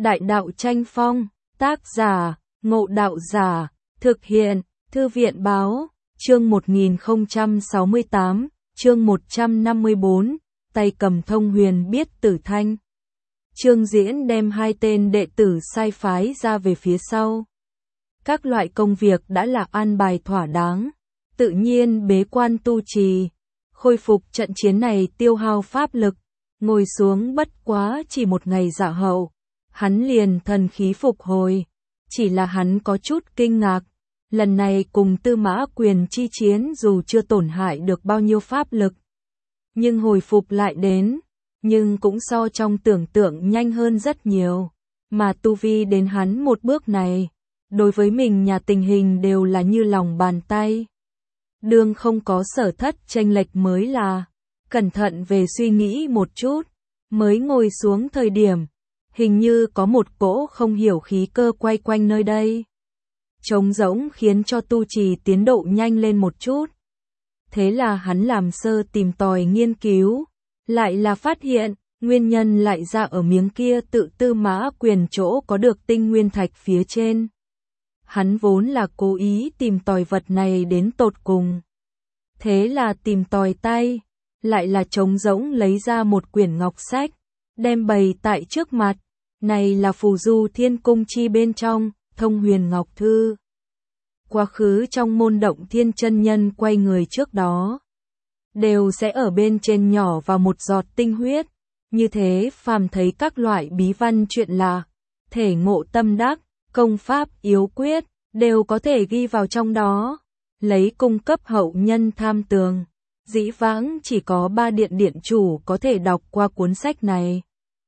Đại đạo tranh phong, tác giả, Ngộ Đạo Giả, thực hiện, Thư viện báo, chương 1068, chương 154, tay cầm thông huyền biết tử thanh. Trương Diễn đem hai tên đệ tử sai phái ra về phía sau. Các loại công việc đã là an bài thỏa đáng, tự nhiên bế quan tu trì, khôi phục trận chiến này tiêu hao pháp lực, ngồi xuống bất quá chỉ một ngày dạ hậu, hắn liền thần khí phục hồi, chỉ là hắn có chút kinh ngạc, lần này cùng Tư Mã Quyền chi chiến dù chưa tổn hại được bao nhiêu pháp lực, nhưng hồi phục lại đến, nhưng cũng so trong tưởng tượng nhanh hơn rất nhiều, mà tu vi đến hắn một bước này, đối với mình nhà tình hình đều là như lòng bàn tay. Đương không có sở thất chênh lệch mới là, cẩn thận về suy nghĩ một chút, mới ngồi xuống thời điểm, hình như có một cỗ không hiểu khí cơ quay quanh nơi đây. Trống rỗng khiến cho tu trì tiến độ nhanh lên một chút. Thế là hắn làm sơ tìm tòi nghiên cứu, lại là phát hiện, nguyên nhân lại ra ở miếng kia tự Tư Mã Quyền chỗ có được tinh nguyên thạch phía trên. Hắn vốn là cố ý tìm tòi vật này đến tột cùng. Thế là tìm tòi tay, lại là trống rỗng lấy ra một quyển ngọc sách, đem bày tại trước mặt, này là phù du thiên cung chi bên trong, thông huyền ngọc thư. Quá khứ trong môn động thiên chân nhân quay người trước đó, đều sẽ ở bên trên nhỏ vào một giọt tinh huyết, như thế phàm thấy các loại bí văn chuyện lạ, thể ngộ tâm đắc, công pháp yếu quyết, đều có thể ghi vào trong đó, lấy cung cấp hậu nhân tham tường. Dĩ vãng chỉ có 3 điện chủ có thể đọc qua cuốn sách này.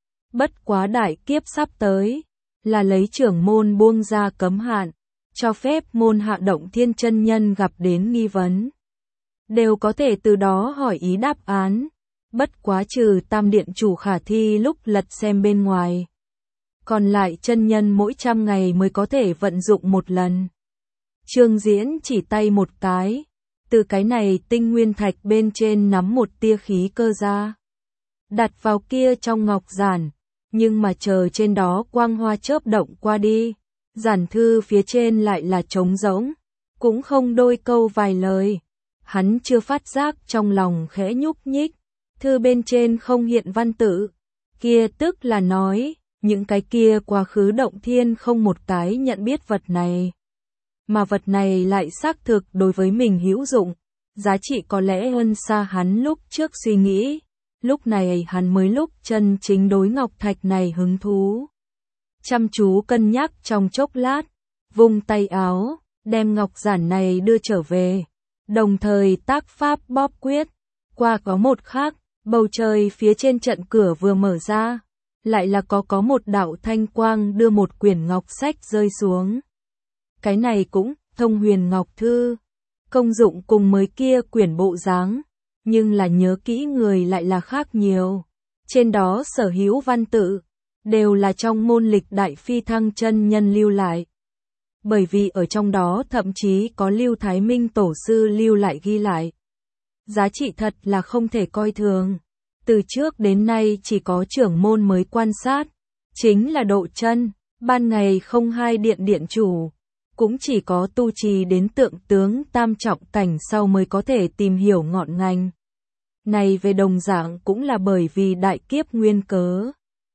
Bất quá đại kiếp sắp tới, là lấy trưởng môn buông ra cấm hạn, cho phép môn hạ động thiên chân nhân gặp đến nghi vấn, đều có thể từ đó hỏi ý đáp án, bất quá trừ tam điện chủ khả thi lúc lật xem bên ngoài. Còn lại chân nhân mỗi 100 ngày mới có thể vận dụng một lần. Trương Diễn chỉ tay một cái, từ cái này tinh nguyên thạch bên trên nắm một tia khí cơ ra, đặt vào kia trong ngọc giản, nhưng mà chờ trên đó quang hoa chớp động qua đi, giản thư phía trên lại là trống rỗng, cũng không đôi câu vài lời. Hắn chưa phát giác trong lòng khẽ nhúc nhích, thư bên trên không hiện văn tự, kia tức là nói, những cái kia quá khứ động thiên không một cái nhận biết vật này. Mà vật này lại xác thực đối với mình hữu dụng, giá trị có lẽ hơn xa hắn lúc trước suy nghĩ, lúc này hắn mới lúc chân chính đối ngọc thạch này hứng thú. Chăm chú cân nhắc trong chốc lát, vung tay áo, đem ngọc giản này đưa trở về, đồng thời tác pháp bóp quyết, qua có một khắc, bầu trời phía trên trận cửa vừa mở ra, lại là có một đạo thanh quang đưa một quyển ngọc sách rơi xuống. Cái này cũng, thông huyền ngọc thư, công dụng cùng mới kia quyển bộ dáng, nhưng là nhớ kỹ người lại là khác nhiều. Trên đó sở hữu văn tự, đều là trong môn lịch đại phi thăng chân nhân lưu lại. Bởi vì ở trong đó thậm chí có Lưu Thái Minh tổ sư lưu lại ghi lại. Giá trị thật là không thể coi thường. Từ trước đến nay chỉ có trưởng môn mới quan sát, chính là độ chân, ban ngày không hai điện chủ, cũng chỉ có tu trì đến tượng tướng tam trọng cảnh sau mới có thể tìm hiểu ngọn ngành. Này về đồng dạng cũng là bởi vì đại kiếp nguyên cớ.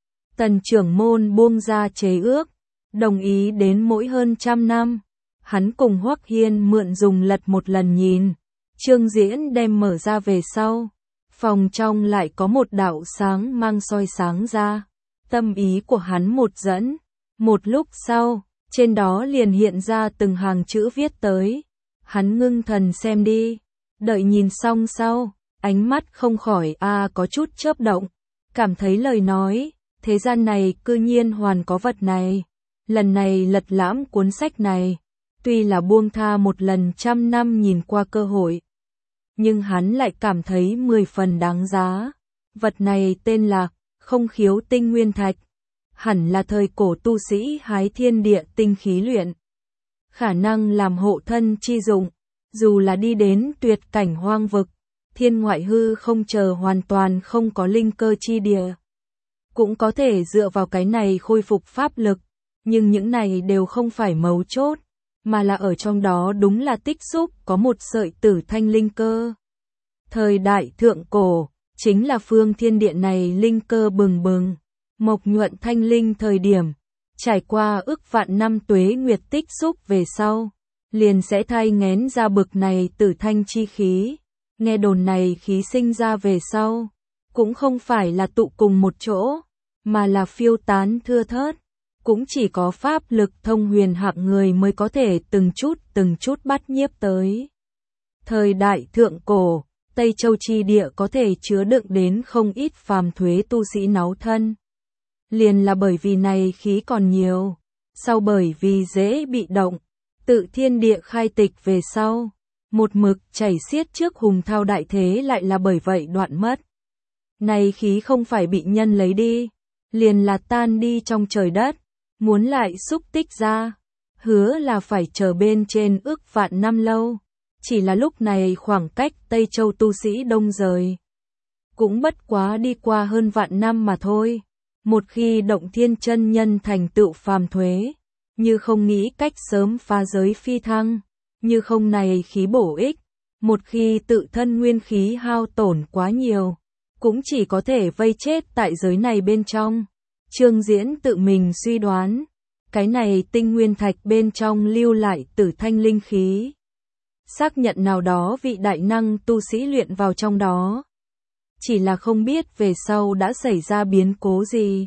Tần trưởng môn buông ra chế ước, đồng ý đến mỗi hơn 100 năm, hắn cùng Hoắc Hiên mượn dùng lật một lần nhìn, Trương Diễn đem mở ra về sau. Phòng trong lại có một đạo sáng mang soi sáng ra, tâm ý của hắn một dẫn, một lúc sau, trên đó liền hiện ra từng hàng chữ viết tới, hắn ngưng thần xem đi, đợi nhìn xong sau, ánh mắt không khỏi có chút chớp động, cảm thấy lời nói, thế gian này cư nhiên hoàn có vật này, lần này lật lãm cuốn sách này, tuy là buông tha một lần 100 năm nhìn qua cơ hội, nhưng hắn lại cảm thấy 10 phần đáng giá. Vật này tên là Không Khiếu Tinh Nguyên Thạch, hẳn là thời cổ tu sĩ hái thiên địa tinh khí luyện, khả năng làm hộ thân chi dụng, dù là đi đến tuyệt cảnh hoang vực, thiên ngoại hư không chờ hoàn toàn không có linh cơ chi địa, cũng có thể dựa vào cái này khôi phục pháp lực, nhưng những này đều không phải mấu chốt, mà là ở trong đó đúng là tích xúc có một sợi tử thanh linh cơ. Thời đại thượng cổ, chính là phương thiên địa này linh cơ bừng bừng, mộc nhuận thanh linh thời điểm, trải qua ức vạn năm tuế nguyệt tích xúc về sau, liền sẽ thay ngén ra bực này tử thanh chi khí. Nghe đồn này khí sinh ra về sau, cũng không phải là tụ cùng một chỗ, mà là phiêu tán thưa thớt, cũng chỉ có pháp lực thông huyền hạng người mới có thể từng chút bắt nhiếp tới. Thời đại thượng cổ, Tây Châu chi địa có thể chứa đựng đến không ít phàm thuế tu sĩ náu thân. Liền là bởi vì này khí còn nhiều, sau bởi vì dễ bị động, tự thiên địa khai tịch về sau, một mực chảy xiết trước hùng thao đại thế lại là bởi vậy đoạn mất. Này khí không phải bị nhân lấy đi, liền là tan đi trong trời đất, muốn lại xúc tích ra, hứa là phải chờ bên trên ước vạn năm lâu, chỉ là lúc này khoảng cách Tây Châu tu sĩ đông rời. Cũng bất quá đi qua hơn vạn năm mà thôi, một khi động thiên chân nhân thành tựu phàm thuế, như không nghĩ cách sớm phá giới phi thăng, như không này khí bổ ích, một khi tự thân nguyên khí hao tổn quá nhiều, cũng chỉ có thể vây chết tại giới này bên trong. Trương Diễn tự mình suy đoán, cái này tinh nguyên thạch bên trong lưu lại tử thanh linh khí. Xác nhận nào đó vị đại năng tu sĩ luyện vào trong đó. Chỉ là không biết về sau đã xảy ra biến cố gì.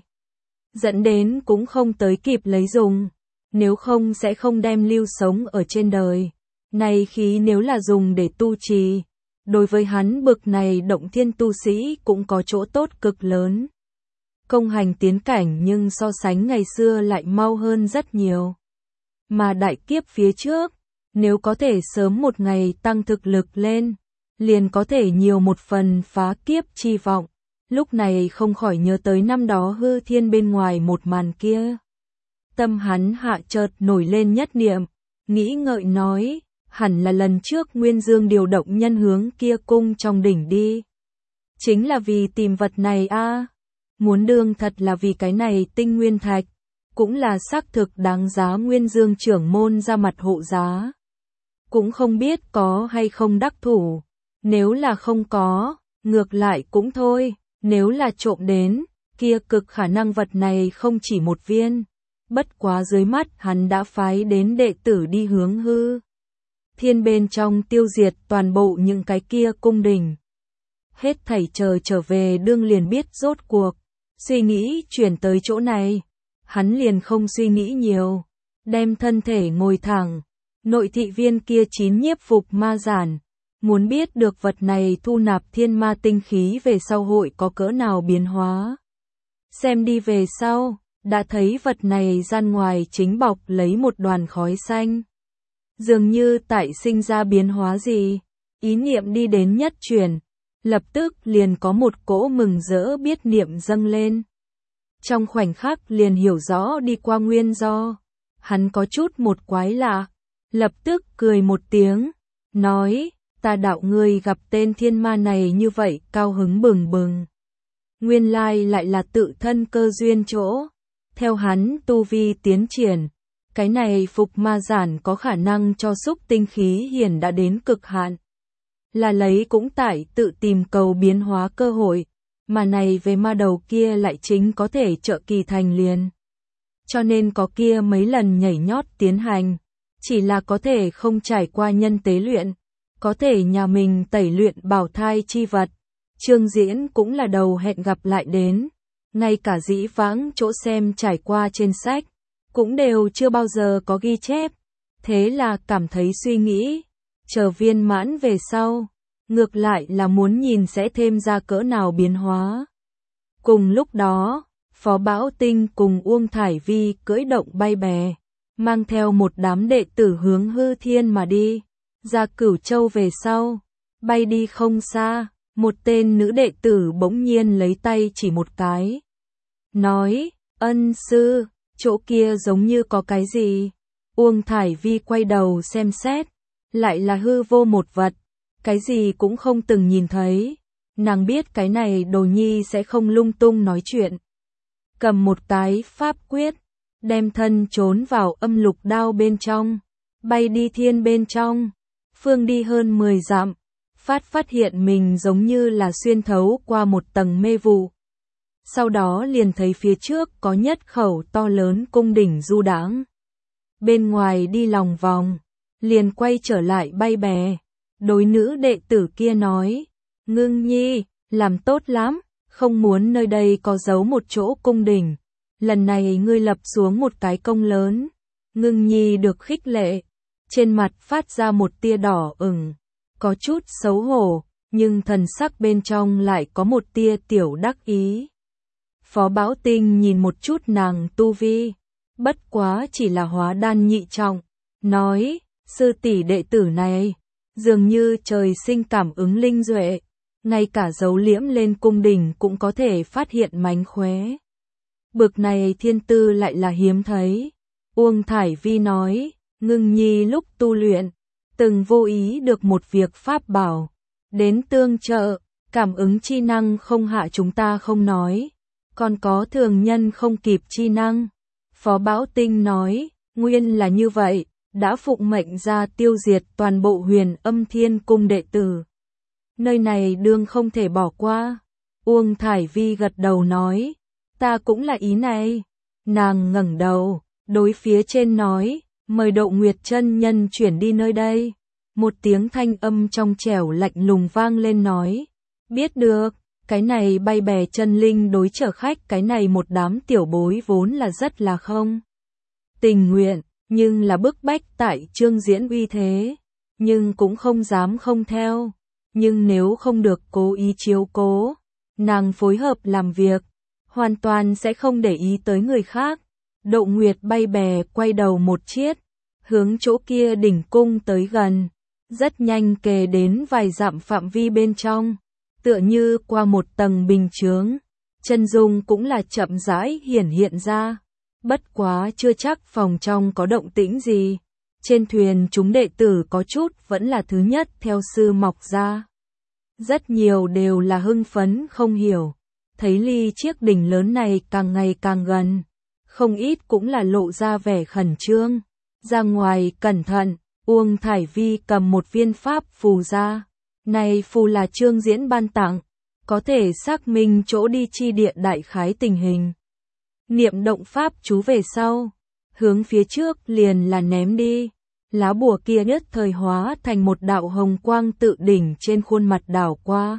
Dẫn đến cũng không tới kịp lấy dùng, nếu không sẽ không đem lưu sống ở trên đời. Này khí nếu là dùng để tu trì, đối với hắn bực này động thiên tu sĩ cũng có chỗ tốt cực lớn. Công hành tiến cảnh nhưng so sánh ngày xưa lại mau hơn rất nhiều. Mà đại kiếp phía trước, nếu có thể sớm một ngày tăng thực lực lên, liền có thể nhiều một phần phá kiếp chi vọng. Lúc này không khỏi nhớ tới năm đó hư thiên bên ngoài một màn kia. Tâm hắn hạ chợt nổi lên nhất niệm, nghĩ ngợi nói, hẳn là lần trước Nguyên Dương điều động nhân hướng kia cung trong đỉnh đi. Chính là vì tìm vật này a. Muốn đương thật là vì cái này tinh nguyên thạch, cũng là xác thực đáng giá Nguyên Dương trưởng môn ra mặt hộ giá. Cũng không biết có hay không đắc thủ, nếu là không có, ngược lại cũng thôi, nếu là trộm đến, kia cực khả năng vật này không chỉ một viên, bất quá dưới mắt hắn đã phái đến đệ tử đi hướng hư thiên bên trong tiêu diệt toàn bộ những cái kia cung đình. Hết thảy chờ trở về đương liền biết rốt cuộc, suy nghĩ chuyển tới chỗ này, hắn liền không suy nghĩ nhiều, đem thân thể ngồi thẳng, nội thị viên kia chín nhiếp phục ma giản, muốn biết được vật này thu nạp thiên ma tinh khí về sau hội có cỡ nào biến hóa. Xem đi về sau, đã thấy vật này gian ngoài chính bọc lấy một đoàn khói xanh. Dường như tại sinh ra biến hóa gì, ý niệm đi đến nhất chuyển, lập tức liền có một cỗ mừng rỡ biết niệm dâng lên. Trong khoảnh khắc liền hiểu rõ đi qua nguyên do, hắn có chút một quái lạ, lập tức cười một tiếng, nói, ta đạo ngươi gặp tên thiên ma này như vậy cao hứng bừng bừng. Nguyên lai lại là tự thân cơ duyên chỗ, theo hắn tu vi tiến triển. Cái này phục ma giản có khả năng cho xúc tinh khí hiển đã đến cực hạn. Là lấy cũng tại tự tìm cầu biến hóa cơ hội, mà này về ma đầu kia lại chính có thể trợ kỳ thành liền. Cho nên có kia mấy lần nhảy nhót tiến hành, chỉ là có thể không trải qua nhân tế luyện, có thể nhà mình tẩy luyện bảo thai chi vật. Trương Diễn cũng là đầu hẹn gặp lại đến, ngay cả dĩ vãng chỗ xem trải qua trên sách, cũng đều chưa bao giờ có ghi chép, thế là cảm thấy suy nghĩ, chờ viên mãn về sau, ngược lại là muốn nhìn sẽ thêm ra cỡ nào biến hóa. Cùng lúc đó, Phó Bão Tinh cùng Uông Thải Vi cưỡi động bay bè, mang theo một đám đệ tử hướng hư thiên mà đi, ra Cửu Châu về sau, bay đi không xa, một tên nữ đệ tử bỗng nhiên lấy tay chỉ một cái, nói, ân sư, chỗ kia giống như có cái gì. Uông Thải Vi quay đầu xem xét, lại là hư vô một vật, cái gì cũng không từng nhìn thấy. Nàng biết cái này đồ nhi sẽ không lung tung nói chuyện, cầm một cái pháp quyết, đem thân trốn vào âm lục đao bên trong, bay đi thiên bên trong, phương đi hơn 10 dặm, phát hiện mình giống như là xuyên thấu qua một tầng mê vụ. Sau đó liền thấy phía trước có nhất khẩu to lớn cung đỉnh du đãng. Bên ngoài đi lòng vòng, liền quay trở lại bay bè. Đối nữ đệ tử kia nói, Ngưng Nhi, làm tốt lắm, không muốn nơi đây có giấu một chỗ cung đỉnh. Lần này ngươi lập xuống một cái công lớn. Ngưng Nhi được khích lệ, trên mặt phát ra một tia đỏ ửng, có chút xấu hổ, nhưng thần sắc bên trong lại có một tia tiểu đắc ý. Phó Bảo Tinh nhìn một chút nàng tu vi, bất quá chỉ là hóa đan nhị trọng, nói, sư tỷ đệ tử này, dường như trời sinh cảm ứng linh duệ, ngay cả dấu liễm lên cung đỉnh cũng có thể phát hiện mánh khóe. Bực này thiên tư lại là hiếm thấy. Uông Thải Vi nói, Ngưng Nhi lúc tu luyện, từng vô ý được một việc pháp bảo, đến tương trợ, cảm ứng chi năng không hạ chúng ta không nói, còn có thường nhân không kịp chi năng. Phó Bảo Tinh nói, nguyên là như vậy, đã phụng mệnh ra tiêu diệt toàn bộ Huyền Âm Thiên Cung đệ tử. Nơi này đương không thể bỏ qua. Uông Thải Vi gật đầu nói, ta cũng là ý này. Nàng ngẩng đầu, đối phía trên nói, mời Độ Nguyệt chân nhân chuyển đi nơi đây. Một tiếng thanh âm trong trẻo lạnh lùng vang lên nói, biết được, cái này bay bè chân linh đối chở khách, cái này một đám tiểu bối vốn là rất là không tình nguyện, nhưng là bức bách tại Trương Diễn uy thế, nhưng cũng không dám không theo. Nhưng nếu không được cố ý chiếu cố, nàng phối hợp làm việc, hoàn toàn sẽ không để ý tới người khác. Độ Nguyệt bay bè quay đầu một chiết, hướng chỗ kia đỉnh cung tới gần, rất nhanh kề đến vài dặm phạm vi bên trong, tựa như qua một tầng bình chướng, chân dung cũng là chậm rãi hiện ra. Bất quá chưa chắc phòng trong có động tĩnh gì. Trên thuyền chúng đệ tử có chút vẫn là thứ nhất theo sư mọc ra. Rất nhiều đều là hưng phấn không hiểu. Thấy ly chiếc đỉnh lớn này càng ngày càng gần. Không ít cũng là lộ ra vẻ khẩn trương. Ra ngoài cẩn thận, Uông Thải Vi cầm một viên pháp phù ra. Này phù là Trương Diễn ban tặng, có thể xác minh chỗ đi chi địa đại khái tình hình. Niệm động pháp chú về sau, hướng phía trước liền là ném đi. Lá bùa kia nhất thời hóa thành một đạo hồng quang tự đỉnh trên khuôn mặt đảo qua.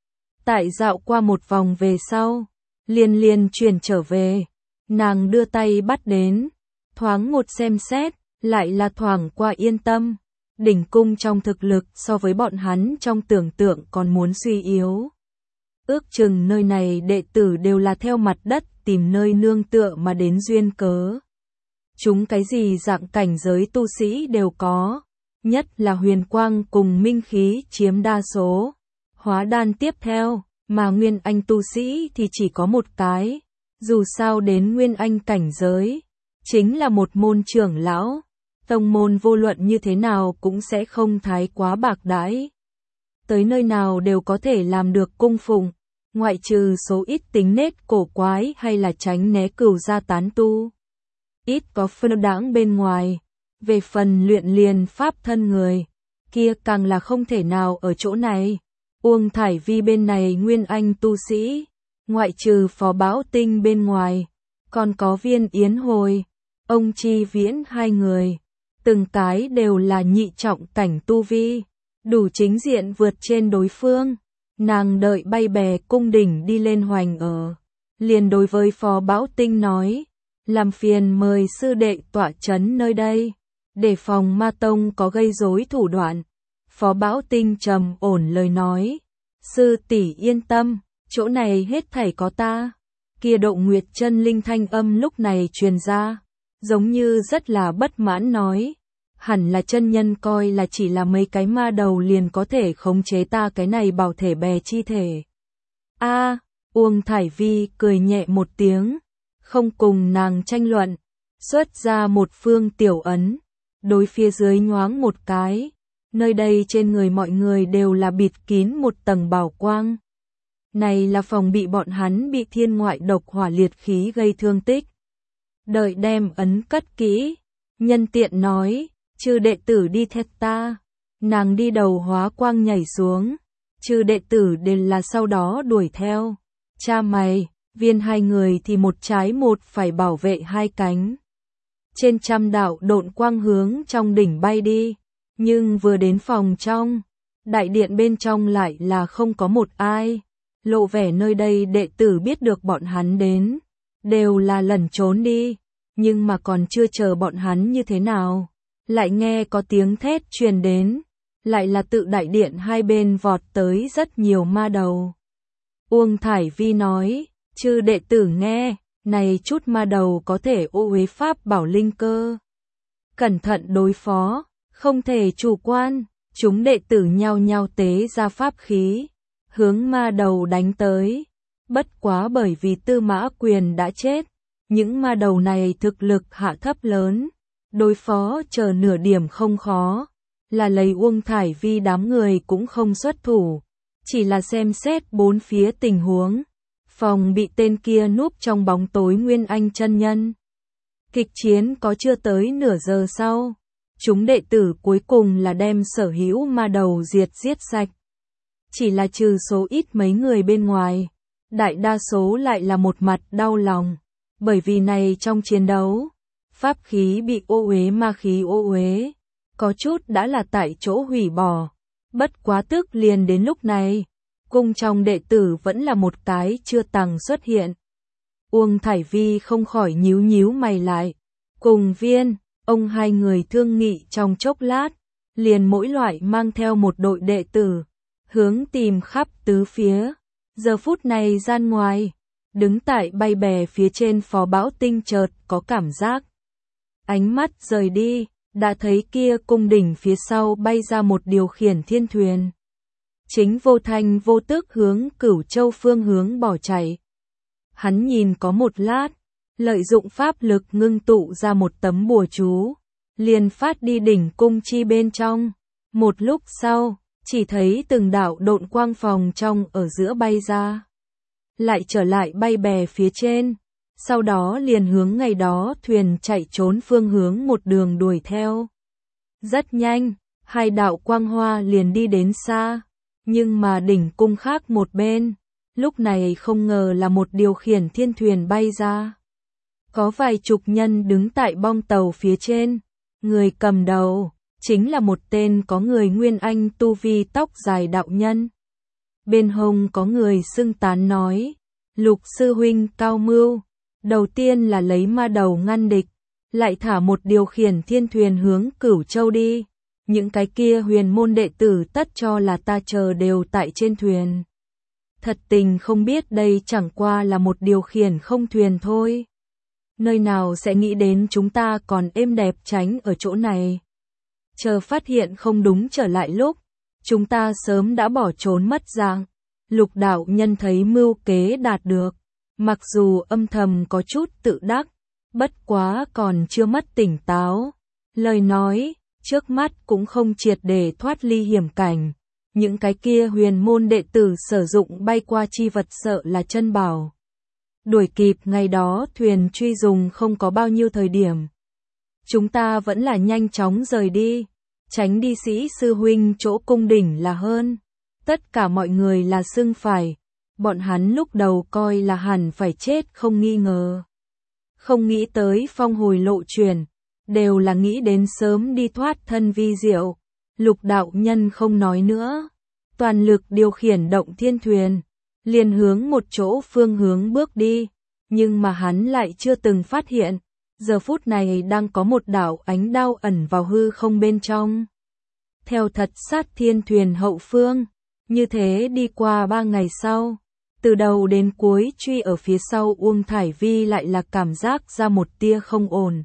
Tại dạo qua một vòng về sau, liền chuyển trở về. Nàng đưa tay bắt đến, thoáng một xem xét, lại là thoảng qua yên tâm. Đỉnh cung trong thực lực so với bọn hắn trong tưởng tượng còn muốn suy yếu. Ước chừng nơi này đệ tử đều là theo mặt đất tìm nơi nương tựa mà đến duyên cớ. Chúng cái gì dạng cảnh giới tu sĩ đều có, nhất là huyền quang cùng minh khí chiếm đa số. Hóa đan tiếp theo, mà nguyên anh tu sĩ thì chỉ có một cái, dù sao đến nguyên anh cảnh giới, chính là một môn trưởng lão, tông môn vô luận như thế nào cũng sẽ không thái quá bạc đãi. Tới nơi nào đều có thể làm được cung phụng, ngoại trừ số ít tính nết cổ quái hay là tránh né cửu gia tán tu. Ít có phân đãng bên ngoài, về phần luyện liền pháp thân người, kia càng là không thể nào ở chỗ này. Uông Thải Vi bên này nguyên anh tu sĩ, ngoại trừ Phó Bảo Tinh bên ngoài, còn có Viên Yến Hồi, ông Chi Viễn hai người, từng cái đều là nhị trọng cảnh tu vi, đủ chính diện vượt trên đối phương. Nàng đợi bay bè cung đỉnh đi lên hoành ở, liền đối với Phó Bảo Tinh nói, làm phiền mời sư đệ tọa chấn nơi đây, để phòng ma tông có gây rối thủ đoạn. Phó Bảo Tinh trầm ổn lời nói, sư tỷ yên tâm, chỗ này hết thảy có ta. Kia Độ Nguyệt chân linh thanh âm lúc này truyền ra, giống như rất là bất mãn nói, hẳn là chân nhân coi là chỉ là mấy cái ma đầu liền có thể khống chế ta cái này bảo thể bè chi thể. A, Uông Thải Vi cười nhẹ một tiếng, không cùng nàng tranh luận, xuất ra một phương tiểu ấn, đối phía dưới nhoáng một cái, nơi đây trên người mọi người đều là bịt kín một tầng bảo quang. Này là phòng bị bọn hắn bị thiên ngoại độc hỏa liệt khí gây thương tích. Đợi đem ấn cất kỹ, nhân tiện nói, chư đệ tử đi theo ta. Nàng đi đầu hóa quang nhảy xuống, chư đệ tử đều là sau đó đuổi theo. Cha mày, viên hai người thì một trái một phải bảo vệ hai cánh. Trên trăm đạo độn quang hướng trong đỉnh bay đi, nhưng vừa đến phòng trong, đại điện bên trong lại là không có một ai. Lộ vẻ nơi đây đệ tử biết được bọn hắn đến, đều là lẩn trốn đi, nhưng mà còn chưa chờ bọn hắn như thế nào, lại nghe có tiếng thét truyền đến, lại là tự đại điện hai bên vọt tới rất nhiều ma đầu. Uông Thải Vi nói, chư đệ tử nghe, này chút ma đầu có thể ô uế pháp bảo linh cơ. Cẩn thận đối phó, không thể chủ quan, chúng đệ tử nhao nhao tế ra pháp khí, hướng ma đầu đánh tới. Bất quá bởi vì Tư Mã Quyền đã chết, những ma đầu này thực lực hạ thấp lớn, đối phó chờ nửa điểm không khó, là lấy Uông Thải Vi đám người cũng không xuất thủ, chỉ là xem xét bốn phía tình huống, phòng bị tên kia núp trong bóng tối Nguyên Anh chân nhân. Kịch chiến có chưa tới nửa giờ sau, chúng đệ tử cuối cùng là đem sở hữu ma đầu giết sạch. Chỉ là trừ số ít mấy người bên ngoài, đại đa số lại là một mặt đau lòng, bởi vì này trong chiến đấu, pháp khí bị ô uế ma khí ô uế, có chút đã là tại chỗ hủy bỏ, bất quá tức liền đến lúc này, cung trong đệ tử vẫn là một cái chưa từng xuất hiện. Uông Thải Vi không khỏi nhíu mày lại, cùng Viên, ông hai người thương nghị trong chốc lát, liền mỗi loại mang theo một đội đệ tử, hướng tìm khắp tứ phía. Giờ phút này gian ngoài, đứng tại bay bè phía trên Phó Bão Tinh chợt có cảm giác. Ánh mắt rời đi, đã thấy kia cung đỉnh phía sau bay ra một điều khiển thiên thuyền. Chính vô thanh vô tức hướng Cửu Châu phương hướng bỏ chạy. Hắn nhìn có một lát, lợi dụng pháp lực ngưng tụ ra một tấm bùa chú, liền phát đi đỉnh cung chi bên trong. Một lúc sau, chỉ thấy từng đạo độn quang phòng trong ở giữa bay ra, lại trở lại bay bè phía trên, sau đó liền hướng ngày đó thuyền chạy trốn phương hướng một đường đuổi theo. Rất nhanh, hai đạo quang hoa liền đi đến xa, nhưng mà đỉnh cung khác một bên, lúc này không ngờ là một điều khiển thiên thuyền bay ra. Có vài chục nhân đứng tại bong tàu phía trên, người cầm đầu chính là một tên có người Nguyên Anh tu vi tóc dài đạo nhân. Bên hông có người xưng tán nói, Lục sư huynh cao mưu, đầu tiên là lấy ma đầu ngăn địch, lại thả một điều khiển thiên thuyền hướng Cửu Châu đi. Những cái kia huyền môn đệ tử tất cho là ta chờ đều tại trên thuyền. Thật tình không biết đây chẳng qua là một điều khiển không thuyền thôi. Nơi nào sẽ nghĩ đến chúng ta còn êm đẹp tránh ở chỗ này. Chờ phát hiện không đúng trở lại lúc, chúng ta sớm đã bỏ trốn mất dạng. Lục đạo nhân thấy mưu kế đạt được, mặc dù âm thầm có chút tự đắc, bất quá còn chưa mất tỉnh táo. Lời nói, trước mắt cũng không triệt để thoát ly hiểm cảnh. Những cái kia huyền môn đệ tử sử dụng bay qua chi vật sợ là chân bảo. Đuổi kịp ngày đó thuyền truy dùng không có bao nhiêu thời điểm. Chúng ta vẫn là nhanh chóng rời đi, tránh đi sĩ sư huynh chỗ cung đỉnh là hơn. Tất cả mọi người là xưng phải, bọn hắn lúc đầu coi là hẳn phải chết không nghi ngờ. Không nghĩ tới phong hồi lộ chuyển, đều là nghĩ đến sớm đi thoát thân vi diệu. Lục đạo nhân không nói nữa, toàn lực điều khiển động thiên thuyền, liền hướng một chỗ phương hướng bước đi, nhưng mà hắn lại chưa từng phát hiện, giờ phút này đang có một đạo ánh đao ẩn vào hư không bên trong. Theo thật sát thiên thuyền hậu phương, như thế đi qua 3 ngày sau, từ đầu đến cuối truy ở phía sau Uông Thải Vi lại là cảm giác ra một tia không ổn.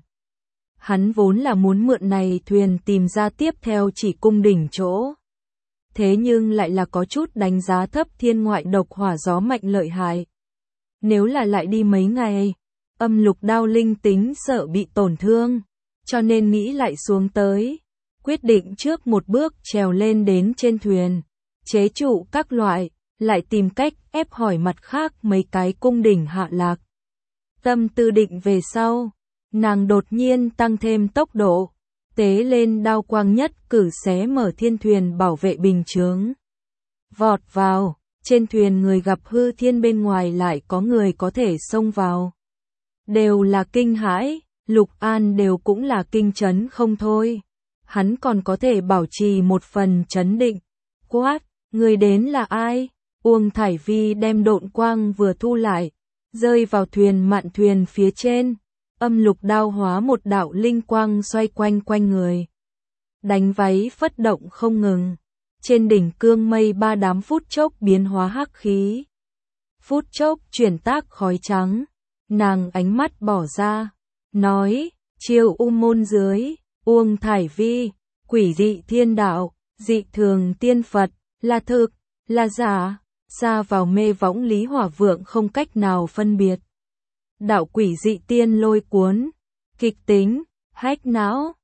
Hắn vốn là muốn mượn này thuyền tìm ra tiếp theo chỉ cung đỉnh chỗ. Thế nhưng lại là có chút đánh giá thấp thiên ngoại độc hỏa gió mạnh lợi hại. Nếu là lại đi mấy ngày, âm lục đao linh tính sợ bị tổn thương, cho nên nghĩ lại xuống tới. Quyết định trước một bước trèo lên đến trên thuyền, chế trụ các loại, lại tìm cách ép hỏi mặt khác mấy cái cung đỉnh hạ lạc. Tâm tư định về sau, nàng đột nhiên tăng thêm tốc độ, tế lên đao quang nhất cử xé mở thiên thuyền bảo vệ bình chướng. Vọt vào, trên thuyền người gặp hư thiên bên ngoài lại có người có thể xông vào. Đều là kinh hãi, Lục An đều cũng là kinh chấn không thôi. Hắn còn có thể bảo trì một phần chấn định. Quát, người đến là ai? Uông Thải Vi đem độn quang vừa thu lại, rơi vào thuyền mạn thuyền phía trên. Âm lục đao hóa một đạo linh quang xoay quanh quanh người. Đánh váy phất động không ngừng. Trên đỉnh cương mây ba đám phút chốc biến hóa hắc khí. Phút chốc chuyển tác khói trắng. Nàng ánh mắt bỏ ra, nói, chiêu môn dưới, Uông Thải Vi, quỷ dị thiên đạo, dị thường tiên Phật, là thực, là giả, xa vào mê võng Lý Hỏa Vượng không cách nào phân biệt. Đạo quỷ dị tiên lôi cuốn, kịch tính, hách não,